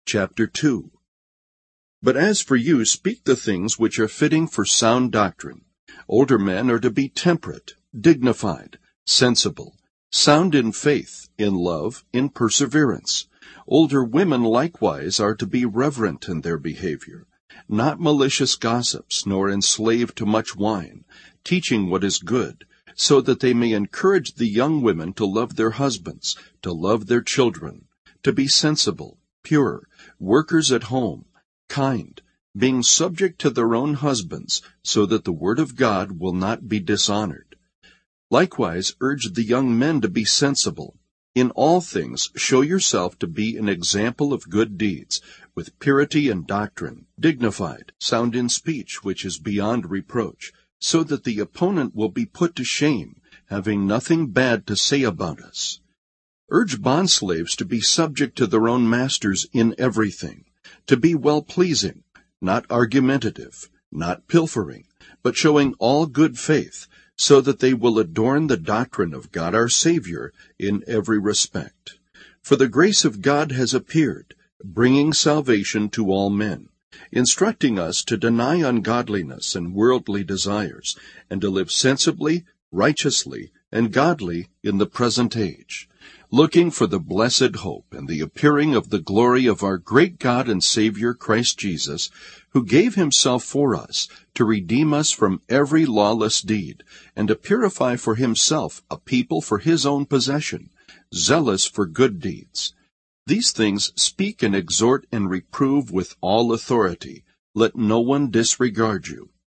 Chapter 2. But as for you, speak the things which are fitting for sound doctrine. Older men are to be temperate, dignified, sensible, sound in faith, in love, in perseverance. Older women likewise are to be reverent in their behavior, not malicious gossips, nor enslaved to much wine, teaching what is good, so that they may encourage the young women to love their husbands, to love their children, to be sensible, pure, workers at home, kind, being subject to their own husbands, so that the word of God will not be dishonored. Likewise urge the young men to be sensible. In all things show yourself to be an example of good deeds, with purity and doctrine, dignified, sound in speech which is beyond reproach, so that the opponent will be put to shame, having nothing bad to say about us. Urge bondslaves to be subject to their own masters in everything, to be well-pleasing, not argumentative, not pilfering, but showing all good faith, so that they will adorn the doctrine of God our Savior in every respect. For the grace of God has appeared, bringing salvation to all men, instructing us to deny ungodliness and worldly desires, and to live sensibly, righteously, and godly in the present age, looking for the blessed hope and the appearing of the glory of our great God and Savior Christ Jesus, who gave himself for us to redeem us from every lawless deed, and to purify for himself a people for his own possession, zealous for good deeds. These things speak and exhort and reprove with all authority. Let no one disregard you.